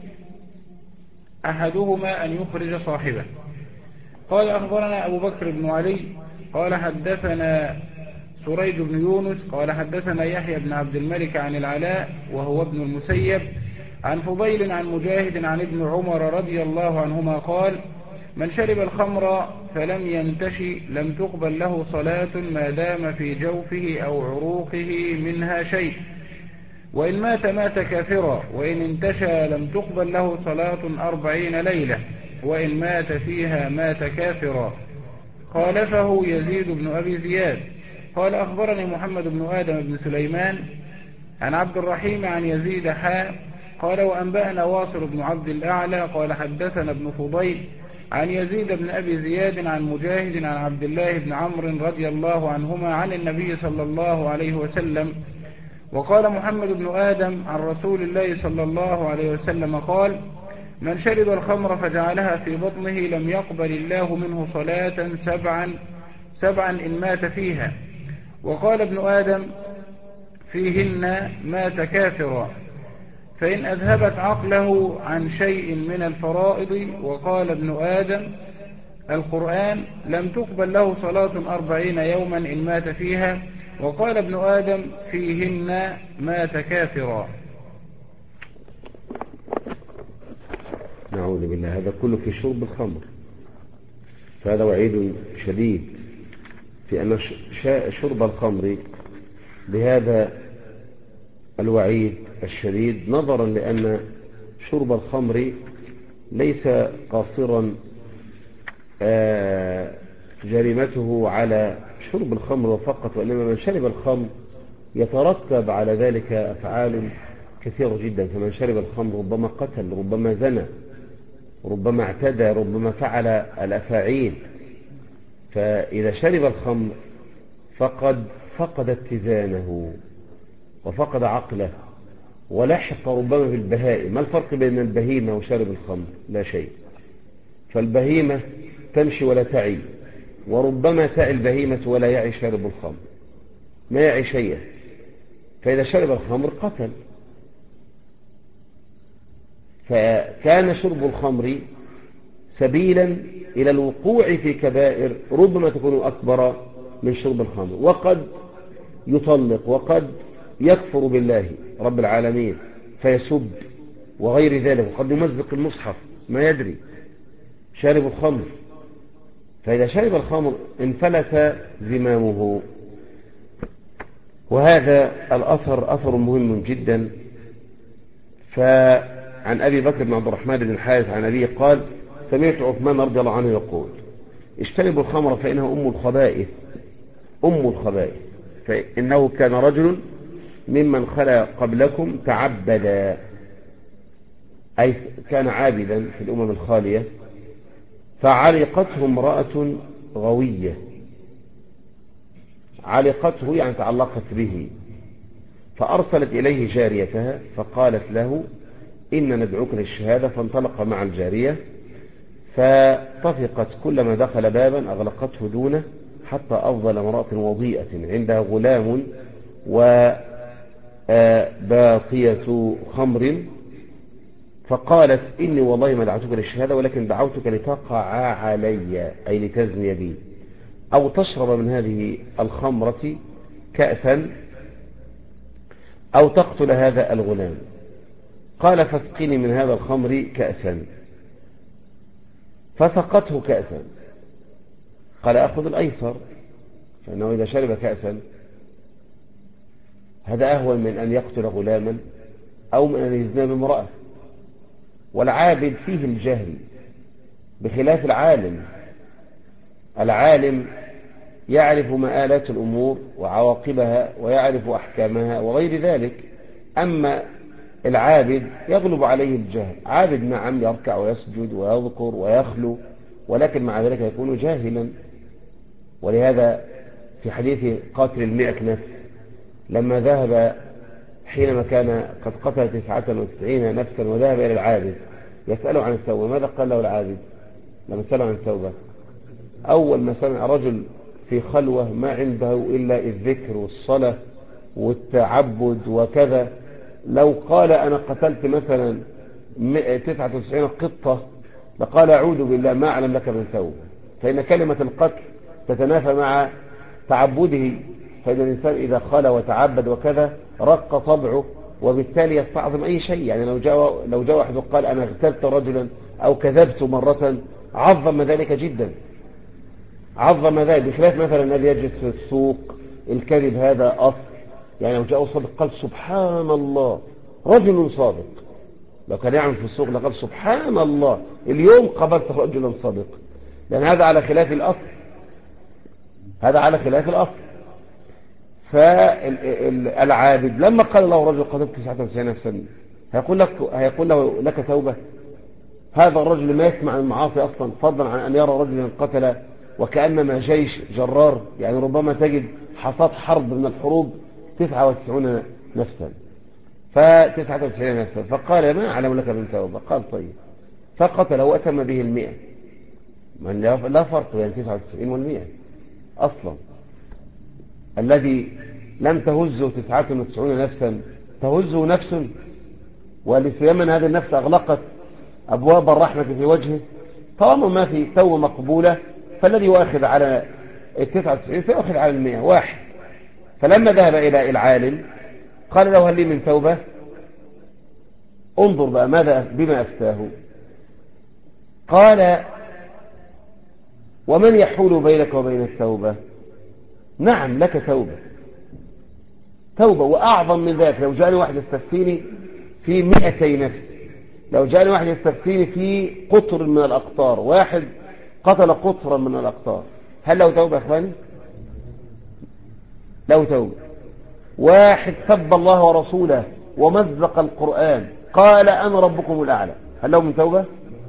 أحدهما أن يخرج صاحبه. قال: أخبرنا أبو بكر بن علي قال حدثنا سريج بن يونس قال حدثنا يحيى بن عبد الملك عن العلاء وهو ابن المسيب عن فضيل عن مجاهد عن ابن عمر رضي الله عنهما قال: من شرب الخمر فلم ينتشي لم تقبل له صلاة ما دام في جوفه أو عروقه منها شيء، وإن مات كافرا، وإن انتشى لم تقبل له صلاة 40 ليلة، وإن مات فيها مات كافرا. خالفه يزيد بن أبي زياد. قال: أخبرني محمد بن آدم بن سليمان عن عبد الرحيم عن يزيد قال وأنبأنا واصل بن عبد الأعلى قال حدثنا ابن فضيل عن يزيد بن أبي زياد عن مجاهد عن عبد الله بن عمرو رضي الله عنهما عن النبي صلى الله عليه وسلم. وقال محمد بن آدم عن رسول الله صلى الله عليه وسلم قال من شرب الخمر فجعلها في بطنه لم يقبل الله منه صلاة سبعا إن مات فيها. وقال ابن آدم فيهن مات كافرا فإن أذهبت عقله عن شيء من الفرائض. وقال ابن آدم القرآن لم تقبل له صلاة 40 يوما إن مات فيها. وقال ابن آدم فيهن مات كافرا. نعوذ بالله. هذا كله في شرب الخمر، فهذا وعيد شديد في أن شرب الخمر بهذا الوعيد الشديد، نظرا لأن شرب الخمر ليس قاصرا جريمته على شرب الخمر فقط، وإنما من شرب الخمر يترتب على ذلك أفعال كثيرة جدا. فمن شرب الخمر ربما قتل، ربما زنى، ربما اعتدى، ربما فعل الأفاعيل. فإذا شرب الخمر فقد اتزانه وفقد عقله ولحق ربما بالبهائم. ما الفرق بين البهيمة وشارب الخمر؟ لا شيء. فالبهيمة تمشي ولا تعي، وربما تعي البهيمة ولا يعي شارب الخمر، ما يعي شيئا. فإذا شرب الخمر قتل. فكان شرب الخمر سبيلا إلى الوقوع في كبائر ربما تكون أكبر من شرب الخمر، وقد يطلق، وقد يكفر بالله رب العالمين فيسب وغير ذلك، وقد يمزق المصحف ما يدري، شارب الخمر. فإذا شرب الخمر انفلت زمامه. وهذا الأثر أثر مهم جدا. فعن أبي بكر بن عبد الرحمن بن الحارث عن أبيه قال سمعت عثمان رضي الله عنه يقول اجتنبوا الخمر فإنها أم الخبائث، أم الخبائث. فإنه كان رجل ممن خلا قبلكم تعبدا، أي كان عابدا في الأمم الخالية، فعلقته امرأة غوية، علقته يعني تعلقت به، فأرسلت إليه جاريتها فقالت له إن ندعوك للشهادة. فانطلق مع الجارية فطفقت، كلما دخل بابا أغلقته دونه، حتى أفضل امرأة وضيئة عندها غلام وباقية خمر، فقالت إني والله ما دعوتك للشهادة ولكن دعوتك لتقع علي، أي لتزني بي، أو تشرب من هذه الخمرة كأسا، أو تقتل هذا الغلام. قال فاسقني من هذا الخمر كأسا، فسقته كأسا. قال أخذ الأيسر، فإنه إذا شرب كأسا هذا أهون من أن يقتل غلاما أو من أن يزنى بامرأة. والعابد فيه الجهل بخلاف العالم. العالم يعرف مآلات الأمور وعواقبها ويعرف أحكامها وغير ذلك، أما العابد يغلب عليه الجهل. عابد نعم يركع ويسجد ويذكر ويخلو، ولكن مع ذلك يكون جاهلا. ولهذا في حديث قاتل 100 نفس لما ذهب حينما كان قد قتل 99 نفسا وذهب إلى العابد يسأله عن التوبة، ماذا قال له العابد لما سأله عن التوبة؟ أول ما سمع رجل في خلوة ما عنده إلا الذكر والصلاة والتعبد وكذا، لو قال أنا قتلت مثلا 99 قطة لقال أعوذ بالله ما أعلم لك من توبة. فإن كلمة القتل تتنافى مع تعبده. فإن الإنسان إذا خلى وتعبد وكذا رق طبعه، وبالتالي يستعظم أي شيء. يعني لو جاء واحد وقال أنا اغتبت رجلا أو كذبت مرة عظم ذلك جدا، عظم ذلك، بخلاف مثلا الذي يجلس في السوق. الكذب هذا أصل. يعني لو جاء صادق قال سبحان الله، رجل صادق لو كان يعمل في السوق لقال سبحان الله اليوم قبلت رجلا صادق، لأن هذا على خلاف الأصل، هذا على خلاف الأصل. فالعابد لما قال له رجل قتلت 99 نفسا هيقول لك توبة؟ هذا الرجل ما يسمع المعاصي أصلا، فضلا عن أن يرى رجلا قتل وكأنما جيش جرار، يعني ربما تجد حصاد حرب من الحروب 99 نفسا، ف99 نفسا، فقال ما أعلم لك من توبة. قال طيب، فقتله وأتم به 100. من لا فرق بين 99 و100 أصلا. الذي لم تهزه 99 نفسا تهزه نفس، ولسيما هذه النفس أغلقت أبواب الرحمة في وجهه، طالما ما في توبة مقبولة فالذي يؤخذ على 99 سيأخذ على 100 واحد. فلما ذهب إلى العالم قال له هل لي من توبة؟ انظر بقى بما أفتاه. قال ومن يحول بينك وبين التوبة؟ نعم لك توبة وأعظم من ذلك. لو جاءني واحد يستفتيني في 200 نفس، لو جاءني واحد يستفتيني في قطر من الأقطار، واحد قتل قطرا من الأقطار، هل له توبة يا أخواني؟ له توبة. واحد سب الله ورسوله ومزق القرآن قال أنا ربكم الأعلى، هل له من توبة؟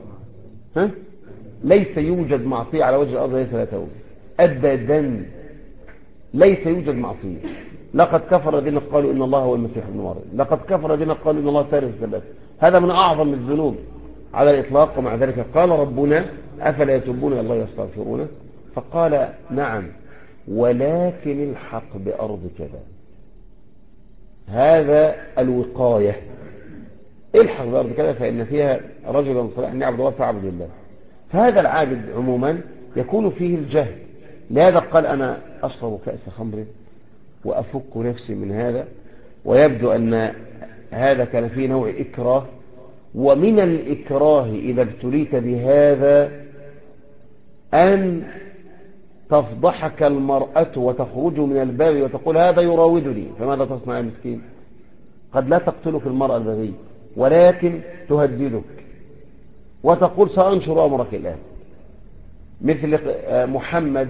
ليس يوجد معصية على وجه الأرض ليس لها توبة أبدا، ليس يوجد معصية. لقد كفر الذين قالوا إن الله هو المسيح ابن مريم، لقد كفر الذين قالوا إن الله ثالث ثلاثة. هذا من أعظم الذنوب على الإطلاق. ومع ذلك قال ربنا أفلا يتوبون إلى الله يستغفرونه؟ فقال نعم ولكن الحق بأرض كذا. هذا الوقاية، الحق بأرض كذا فإن فيها رجلا صالحا يعبد الله فاعبد الله. فهذا العابد عموما يكون فيه الجهل، لهذا قال أنا أشرب كأس خمر وأفك نفسي من هذا. ويبدو أن هذا كان فيه نوع إكراه، ومن الإكراه إذا ابتليت بهذا أن تفضحك المرأة وتخرج من الباب وتقول هذا يراودني، فماذا تصنع يا مسكين؟ قد لا تقتلك المرأة البغية ولكن تهددك وتقول سأنشر أمرك الآن. مثل محمد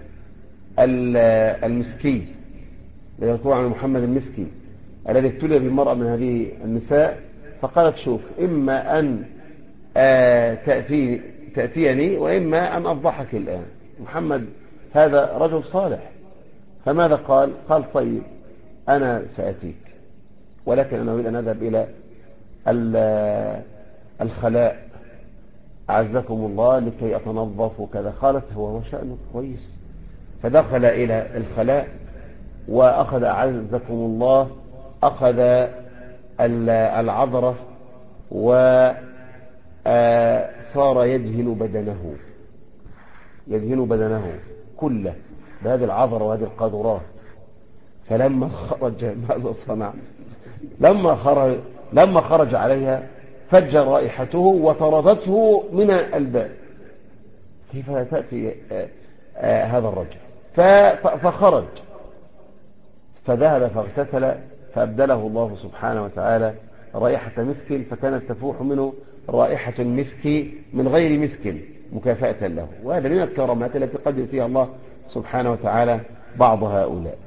المسكي، يقول عن محمد المسكي الذي ابتلي بالمرأة من هذه النساء، فقالت شوف إما أن تأتيني وإما أن أفضحك الآن. محمد هذا رجل صالح، فماذا قال؟ قال طيب أنا سأتيك، ولكن أنا أريد أن أذهب إلى الخلاء أعزكم الله لكي أتنظف وكذا. قالت هو شأنه كويس. فدخل إلى الخلاء وأخذ أعزكم الله أخذ العذرة وصار يدهن بدنه كله بهذه العذرة وهذه القاذورات. فلما خرج ماذا صنع؟ لما خرج عليها فجر رائحته وطردته من الباب. كيف تأتي هذا الرجل؟ فخرج فذهب فاغتسل فأبدله الله سبحانه وتعالى رائحة مسك، فكانت تفوح منه رائحة المسك من غير مسك مكافأة له. وهذا من الكرامات التي قد يؤتيها الله سبحانه وتعالى بعض هؤلاء.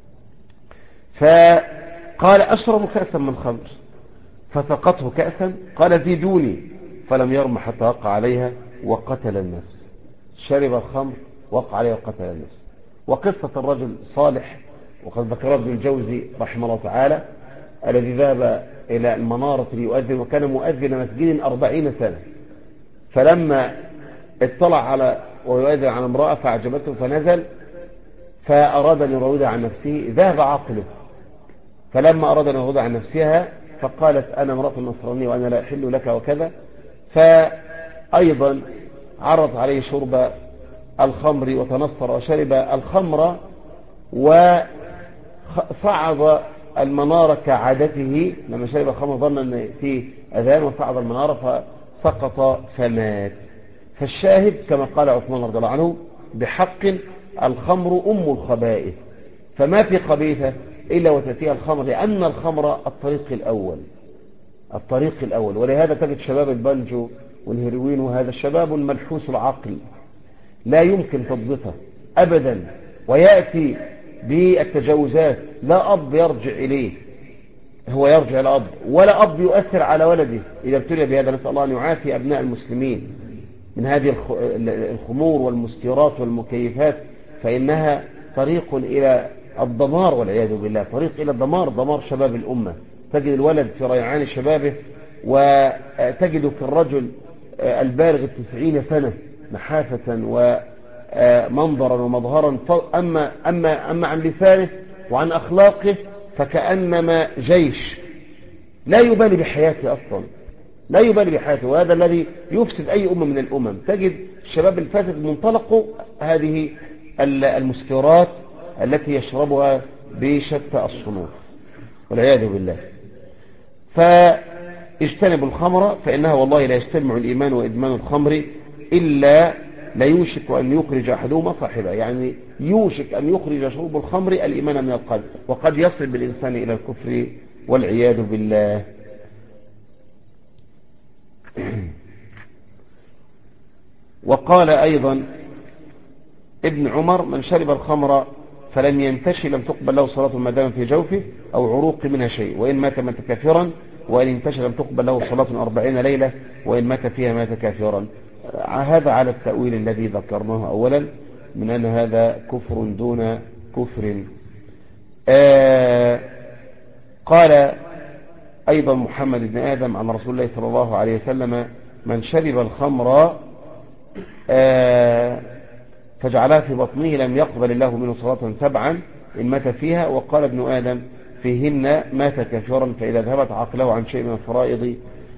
فقال أشرب كأسا من خمر، فسقته كأسا، قال زيدوني، فلم يرم حتى وقع عليها وقتل النفس. شرب الخمر وقع عليها وقتل النفس. وقصة الرجل صالح وقد ذكرها ابن الجوزي رحمه الله تعالى الذي ذهب إلى المنارة ليؤذن، وكان مؤذن مسجد 40 سنة، فلما اطلع على ويؤذن على امرأة فأعجبته فنزل فأراد أن يراودها عن نفسه، ذهب عقله. فلما أراد أن يراودها عن نفسها فقالت أنا امرأة نصرانية وأنا لا أحل لك وكذا، فأيضا عرض عليه شرب الخمر وتنصر وشرب الخمر وصعد المنارة كعادته. لما شرب الخمر ظن أن فيه أذان وصعد المنارة فسقط فمات. فالشاهد كما قال عثمان رضي الله عنه بحق الخمر أم الخبائث، فما في خبيثة إلا وتأتيها الخمر، لأن الخمر الطريق الأول. ولهذا تجد شباب البنجو والهيروين وهذا الشباب الملحوس العقل لا يمكن تضبطه أبدا، ويأتي بالتجاوزات لا أب يرجع إليه هو يرجع الأب، ولا أب يؤثر على ولده إذا ابتلي بهذا. نسأل الله أن يعافي أبناء المسلمين من هذه الخمور والمسكرات والمكيفات، فإنها طريق إلى الدمار والعياذ بالله، طريق إلى الدمار، دمار شباب الأمة. تجد الولد في ريعان شبابه، وتجد في الرجل البالغ 90 سنة نحافة ومنظرا ومظهرا، أما عن لسانه وعن أخلاقه فكأنما جيش، لا يبالي بحياته أصلا، لا يبالي بحياته. وهذا الذي يفسد أي أمة من الأمم. تجد الشباب الفاسد منطلق هذه المسكرات التي يشربها بشتى الصنوف والعياذ بالله. فاجتنبوا الخمر فإنها والله لا يجتمع الإيمان وإدمان الخمر إلا لا يوشك أن يخرج أحدهما صاحبه، يعني يوشك أن يخرج شرب الخمر الإيمان من القلب، وقد يصل بالإنسان إلى الكفر والعياذ بالله. وقال أيضا ابن عمر: من شرب الخمر فلم ينتشي لم تقبل له صلاة ما دام في جوفه أو عروق منها شيء، وإن مات مات كافرا، وإن انتشى لم تقبل له صلاة 40 ليلة، وإن مات فيها مات كافرا. هذا على التأويل الذي ذكرناه أولا من أن هذا كفر دون كفر. قال أيضا محمد بن آدم عن رسول الله صلى الله عليه وسلم: من شرب الخمر فجعلها في بطنه لم يقبل الله منه صلاة 7 إن مات فيها. وقال ابن آدم: فيهن مات كافرا، فإذا ذهبت عقله عن شيء من الفرائض.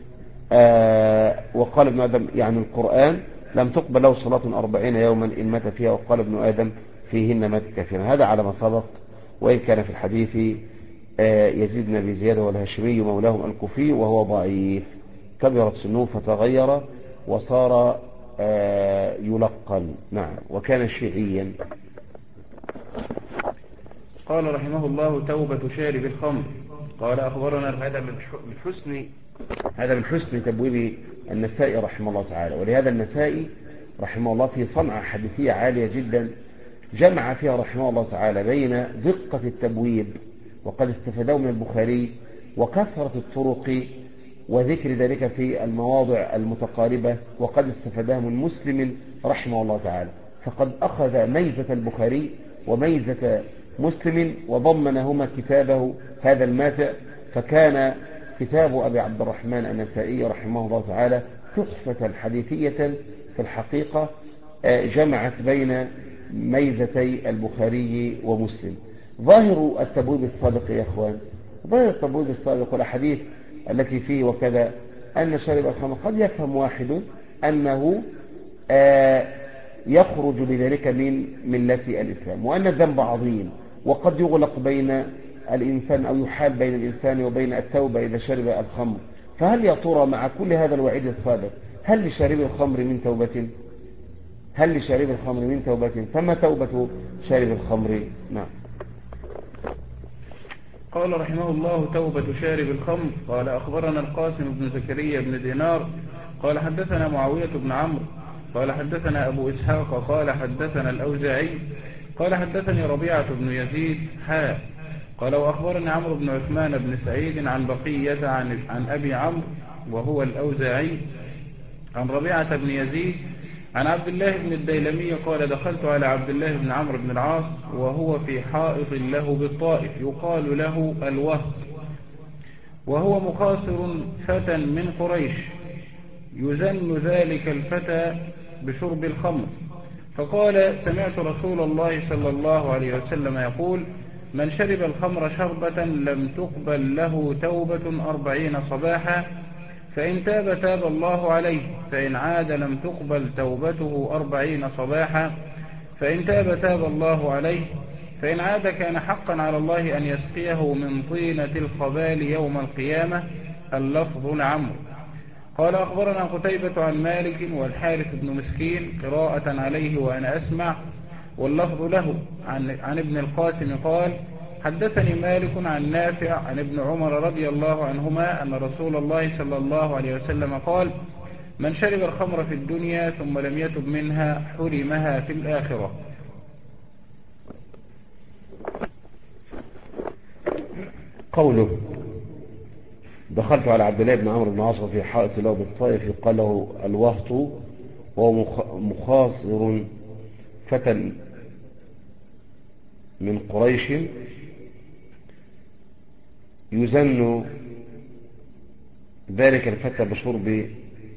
وقال ابن آدم يعني القرآن: لم تقبل له صلاة 40 يوما إن مات فيها. وقال ابن آدم: فيهن مات كافرا. هذا على ما سبق، وإن كان في الحديث يزيد بن أبي زياد والهاشمي مولاهم الكوفي وهو ضعيف، كبرت سنوه فتغير وصار يلقن. نعم. وكان شيعيا. قال رحمه الله: توبة شارب الخمر. قال أخبرنا هذا من حسن تبويب النسائي رحمه الله تعالى. ولهذا النسائي رحمه الله في صنعة حديثية عالية جدا، جمع فيها رحمه الله تعالى بين دقة التبويب، وقد استفادوا من البخاري، وكثرة الطرق، وذكر ذلك في المواضع المتقاربة، وقد استفادها من مسلم رحمه الله تعالى. فقد أخذ ميزة البخاري وميزة مسلم وضمنهما كتابه هذا الماتع، فكان كتاب أبي عبد الرحمن النسائي رحمه الله تعالى تحفة حديثية في الحقيقة، جمعت بين ميزتي البخاري ومسلم. ظاهر التبويب السابق يا أخوان، ظاهر التبويب السابق والأحاديث التي فيه وكذا، أن شارب الخمر قد يفهم واحد أنه يخرج بذلك من ملة الإسلام، وأن الذنب عظيم، وقد يغلق بين الإنسان أو يحال بين الإنسان وبين التوبة إذا شرب الخمر. فهل يا ترى مع كل هذا الوعيد السابق هل لشارب الخمر من توبة؟ هل لشارب الخمر من توبة؟ فما توبة شارب الخمر؟ نعم. قال رحمه الله: توبة شارب الخمر. قال أخبرنا القاسم بن زكريا بن دينار قال حدثنا معاوية بن عمرو قال حدثنا أبو إسحاق قال حدثنا الأوزاعي قال حدثني ربيعة بن يزيد قال وأخبرني عمرو بن عثمان بن سعيد عن بقية عن أبي عمرو وهو الأوزاعي عن ربيعة بن يزيد عن عبد الله بن الديلمي قال: دخلت على عبد الله بن عمرو بن العاص وهو في حائط له بالطائف يقال له الوهب، وهو مخاصر فتى من قريش، يزن ذلك الفتى بشرب الخمر. فقال: سمعت رسول الله صلى الله عليه وسلم يقول: من شرب الخمر شربة لم تقبل له توبة 40 صباحا، فإن تاب تاب الله عليه، فإن عاد لم تقبل توبته 40 صباحا، فإن تاب تاب الله عليه، فإن عاد كان حقا على الله أن يسقيه من طينة الخبال يوم القيامة. اللفظ لعمرو. قال أخبرنا قتيبة عن مالك والحارث بن مسكين قراءة عليه وأنا أسمع، واللفظ له. عن ابن القاسم قال: حدثني مالك عن نافع عن ابن عمر رضي الله عنهما أن رسول الله صلى الله عليه وسلم قال: من شرب الخمر في الدنيا ثم لم يتب منها حرمها في الآخرة. قوله دخلت على عبد الله بن عمرو بن عاص في حائط له بالطائف يقال له الوهط، وهو مخاصر فتى من قريش يزن ذلك الفتى بشرب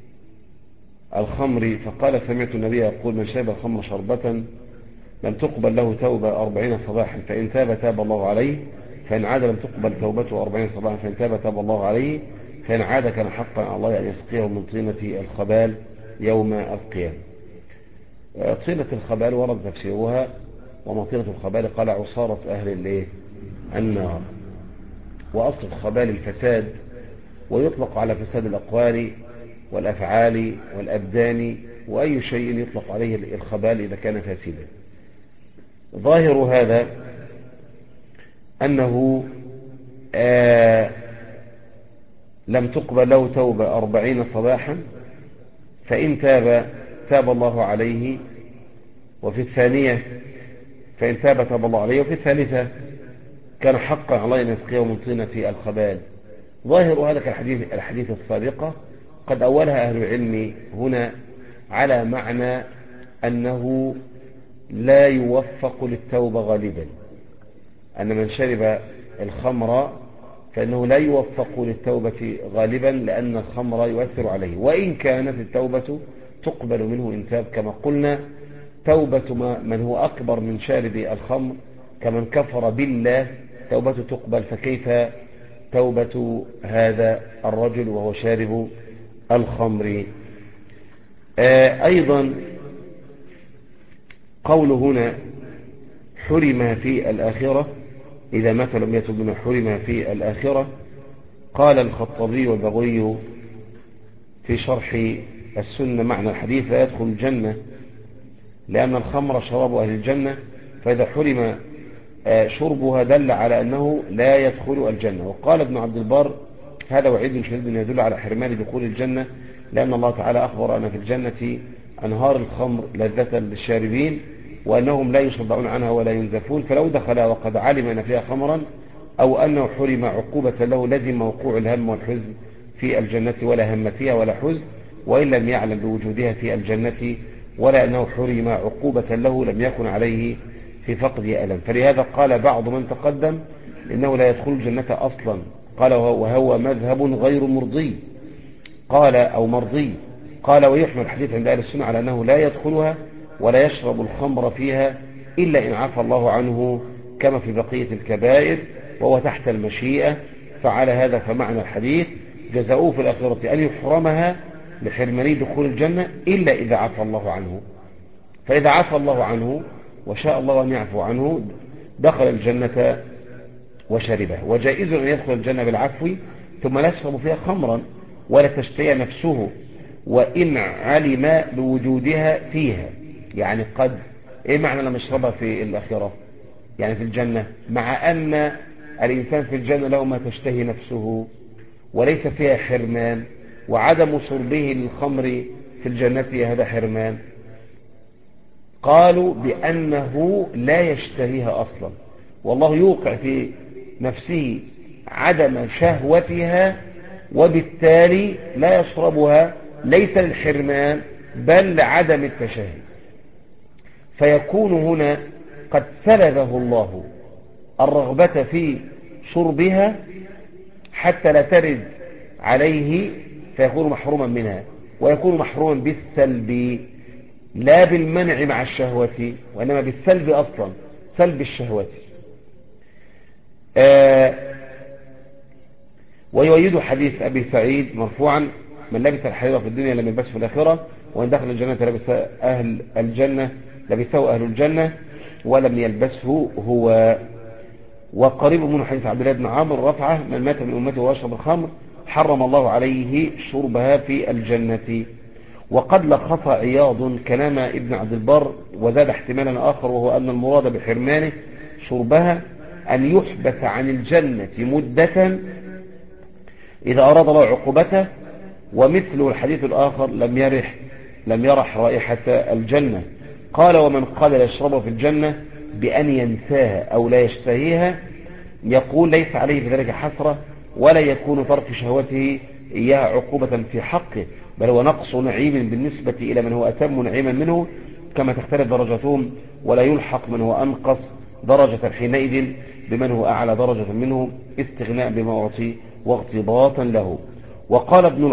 الخمر، فقال سمعت النبي يقول من شرب الخمر شربة لم تقبل له توبة 40 صباحا، فإن تاب تاب الله عليه، فإن عاد لم تقبل توبته 40 صباحا، فإن تاب تاب الله عليه، فإن عاد كان حقا على الله أن يسقيه من طينة الخبال يوم القيامة. طينة الخبال ورد تفسيرها وما طينة الخبال قال عصارة أهل النار. وأصل الخبال الفساد، ويطلق على فساد الأقوال والأفعال والأبدان، وأي شيء يطلق عليه الخبال إذا كان فاسدا. ظاهر هذا أنه لم تقبل له توبة 40 صباحا، فإن تاب تاب الله عليه، وفي الثانية فإن تاب تاب الله عليه، وفي الثالثة كان حقا عليه أن يسقيه من طينة الخبال. ظاهر هذا الحديث السابقة قد أولها أهل العلم هنا على معنى أنه لا يوفق للتوبة غالبا، أن من شرب الخمر فإنه لا يوفق للتوبة غالبا، لأن الخمر يؤثر عليه، وإن كانت التوبة تقبل منه إن تاب. كما قلنا توبة من هو أكبر من شارب الخمر كمن كفر بالله توبته تقبل، فكيف توبة هذا الرجل وهو شارب الخمر؟ أيضا قول هنا حرم في الآخرة، إذا مات لم يتب من حرم في الآخرة. قال الخطابي والبغوي في شرح السنة معنى الحديث لا يدخل الجنة لأن الخمر شراب أهل الجنة، فإذا حرم شربها دل على أنه لا يدخل الجنة. وقال ابن عبد البر هذا وعيد شديد يدل على حرمان دخول الجنة، لأن الله تعالى أخبر أن في الجنة أنهار الخمر لذة للشاربين، وأنهم لا يصدعون عنها ولا ينزفون، فلو دخل وقد علم أن فيها خمرا أو أنه حرم عقوبة له لزم وقوع الهم والحزن في الجنة، ولا هم فيها ولا حزن، وإن لم يعلم بوجودها في الجنة، ولا أنه حرم عقوبة له لم يكن عليه في فقد ألم. فلهذا قال بعض من تقدم إنه لا يدخل الجنة أصلا، قال وهو مذهب غير مرضي، قال أو مرضي، قال ويحمل الحديث عند أهل السنة على أنه لا يدخلها ولا يشرب الخمر فيها إلا إن عفى الله عنه كما في بقية الكبائر، وهو تحت المشيئة. فعلى هذا فمعنى الحديث جزاؤه في الآخرة أن يحرمها لحرماني دخول الجنة إلا إذا عفى الله عنه، فإذا عفى الله عنه وشاء الله أن يعفو عنه دخل الجنة وشربها. وجائز أن يدخل الجنة بالعفو ثم لا يشرب فيها خمرا ولا تشتهي نفسه وإن علم بوجودها فيها. يعني قد إيه معنى لما يشربها في الآخرة؟ يعني في الجنة، مع أن الإنسان في الجنة له ما تشتهي نفسه وليس فيها حرمان، وعدم شربه للخمر في الجنة هذا حرمان. قالوا بأنه لا يشتهيها أصلا، والله يوقع في نفسه عدم شهوتها، وبالتالي لا يشربها ليس للحرمان بل لعدم التشهي، فيكون هنا قد سلبه الله الرغبة في شربها حتى لا ترد عليه، فيكون محروما منها، ويكون محروما بالسلب لا بالمنع مع الشهوة، وإنما بالسلب أصلا، سلب الشهوة. ويؤيد حديث أبي سعيد مرفوعا من لبس الحرير في الدنيا لم يلبسه في الآخرة، وإن دخل الجنة لبس أهل الجنة لبسه أهل الجنة ولم يلبسه هو. وقريب من حديث عبد الله بن عمرو رفعه من مات من أمته وأشرب الخمر حرم الله عليه شربها في الجنة. وقد لخص عياض كلام ابن عبد البر وزاد احتمالا آخر، وهو أن المراد بحرمانه شربها أن يحبس عن الجنة مدة إذا أراد الله عقوبته، ومثل الحديث الآخر لم يرح رائحة الجنة. قال ومن قال يشرب في الجنة بأن ينساها أو لا يشتهيها يقول ليس عليه بذلك حسرة، ولا يكون ترك شهوته إياها عقوبة في حقه، بل هو نقص نعيم بالنسبة إلى من هو أتم نعيما منه، كما تختلف درجتهم، ولا يلحق من هو أنقص درجة حينئذ بمن هو أعلى درجة منه، استغناء بما أعطي واغتباطا له. وقال ابن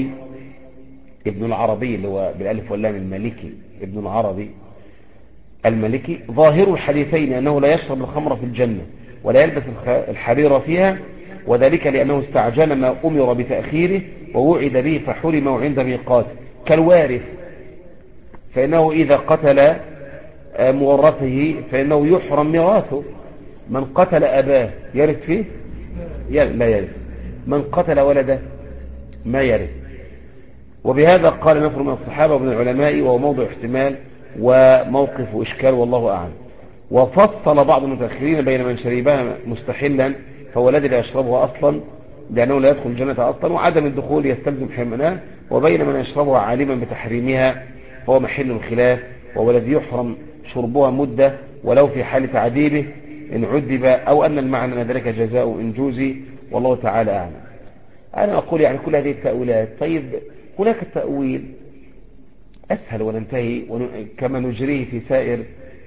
العربي اللي هو بالألف واللام المالكي، ابن العربي المالكي، ظاهر الحديثين أنه لا يشرب الخمر في الجنة ولا يلبس الحرير فيها، وذلك لأنه استعجل ما أمر بتأخيره ووعد به فحرم عند ميقات، كالوارث، فإنه إذا قتل مورثه فإنه يحرم ميراثه. من قتل أباه يرث فيه؟ لا يرث. من قتل ولده ما يرث. وبهذا قال نفر من الصحابة ومن العلماء، وهو موضع احتمال وموقف إشكال والله أعلم. وفصل بعض المتأخرين بين من شربها مستحلا فهو الذي لا يشربها أصلا لأنه لا يدخل الجنة أصلا، وعدم الدخول يستلزم حرمانها، وبين من يشربها عالما بتحريمها فهو محل الخلاف، وهو الذي يحرم شربها مدة ولو في حال تعذيبه إن عذب، أو أن المعنى من ذلك جزاء إن جوزي، والله تعالى أعلم. أنا أقول يعني كل هذه التأويلات، طيب هناك التأويل أسهل وننتهي كما نجريه في سائر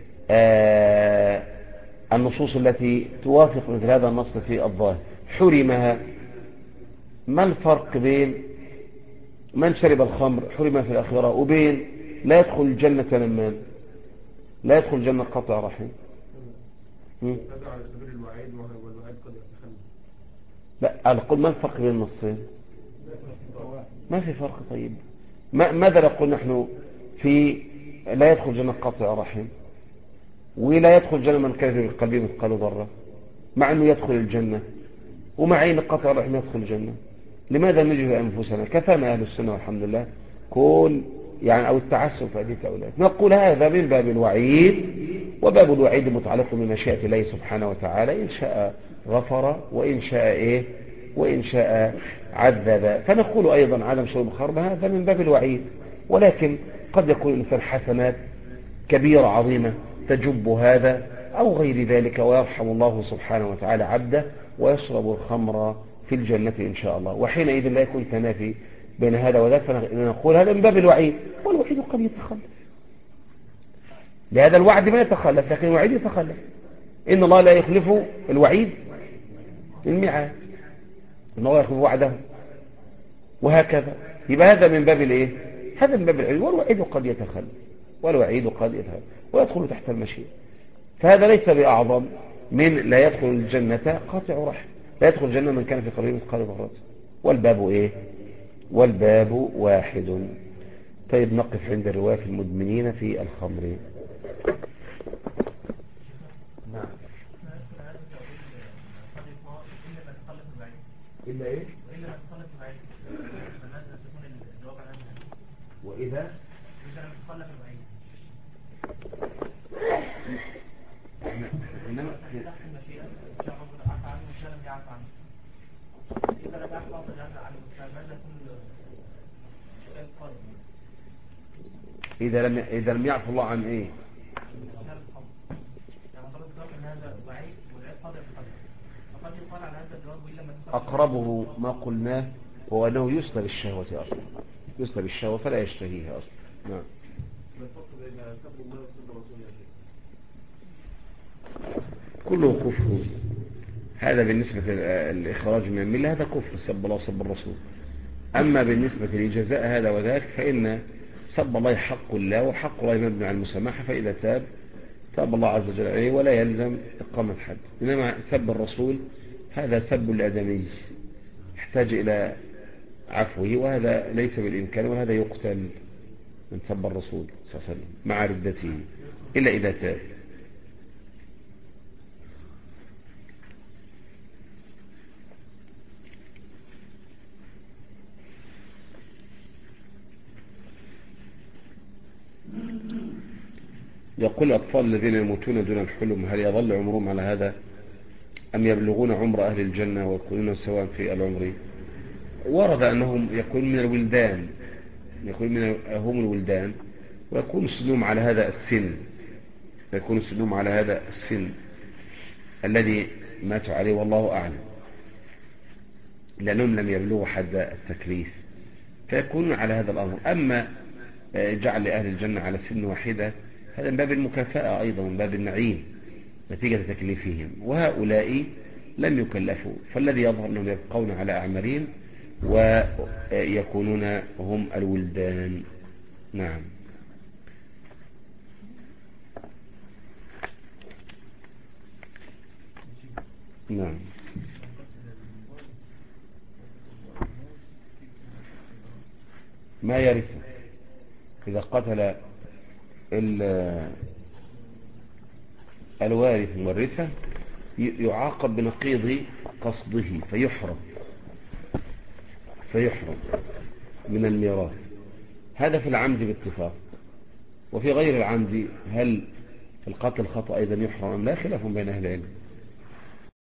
النصوص التي توافق مثل هذا النص في الظاهر. حرمها، ما الفرق بين من شرب الخمر حرم في الآخرة وبين لا يدخل الجنة نمان، لا يدخل الجنة قطع رحم؟ لا أقول ما الفرق بين النصين؟ ما في فرق. طيب ماذا نقول نحن في لا يدخل الجنة قطع رحم ولا يدخل الجنة من كان في قلبه مثقال ذرة، مع أنه يدخل الجنة، ومع أن قطع الرحم يدخل الجنة؟ لماذا نجهل أنفسنا؟ كفانا أهل السنة والحمد لله كل يعني أو التعسف في هذه التأويلات. نقول هذا من باب الوعيد، وباب الوعيد متعلق بمشيئة الله سبحانه وتعالى، إن شاء غفر وإن شاء وإن شاء عذب. فنقول أيضا عدم شرب الخمر هذا من باب الوعيد، ولكن قد يكون الإنسان حسنات كبيرة عظيمة تجب هذا أو غير ذلك، ويرحم الله سبحانه وتعالى عبده ويشرب الخمر في الجنة إن شاء الله، وحينئذ لا يكون تنافي بين هذا وذاك، فنقول هذا من باب الوعيد، والوعيد قد يتخلف. لهذا الوعد ما يتخلف، لكن الوعيد يتخلف. إن الله لا يخلف الوعيد الميعاد، إن الله يخلف وعده، وهكذا. يبقى هذا من باب الايه؟ هذا من باب العلم، والوعيد قد يتخلف، والوعيد قد يتخلف ويدخل تحت المشيئة. فهذا ليس بأعظم من لا يدخل الجنة قاطع رحم، لا يدخل الجنة من كان في قلبه مثقال ذرة. والباب ايه؟ والباب واحد. طيب نقف عند الرواية في المدمنين في الخمر. نعم. إلا إيه؟ وإذا إنما إذا لم يعفو الله عن إيه؟ أقربه ما قلناه هو أنه يسلب الشهوة أصلا، يسلب الشهوة فلا يشتهيها أصلا. نعم. كله كفر. هذا بالنسبة للإخراج من الملة هذا كفر، سب الله وسب الرسول. أما بالنسبة لجزاء هذا وذاك فإن سب الله حق الله، وحق الله مبني على المسامحة، فإذا تاب الله عز وجل عليه ولا يلزم إقامة حد. إنما سب الرسول هذا سب الآدمي يحتاج إلى عفوه، وهذا ليس بالإمكان، وهذا يقتل من سب الرسول صلى الله عليه وسلم مع ردته إلا إذا تاب. يقول الأطفال الذين يموتون دون الحلم هل يظل عمرهم على هذا أم يبلغون عمر أهل الجنة ويكونون سواء في العمر؟ ورد أنهم يكون من الولدان، هم الولدان، ويكون سنهم على هذا السن، يكون سنهم على هذا السن الذي ماتوا عليه، والله أعلم. لأنهم لم يبلغوا حد التكليف، فيكونون على هذا الأمر. أما جعل أهل الجنة على سن واحدة هذا من باب المكافأة أيضا، من باب النعيم نتيجة تكليفهم، وهؤلاء لم يكلفوا، فالذي يظهر أنهم يبقون على أعمارهم ويكونون هم الولدان. نعم. نعم. ما يرث إذا قتل الوارث مورثه يعاقب بنقيض قصده فيحرم من الميراث. هذا في العمد باتفاق. وفي غير العمد هل القتل خطأ أيضا يحرم أم لا؟ خلاف بين أهل العلم.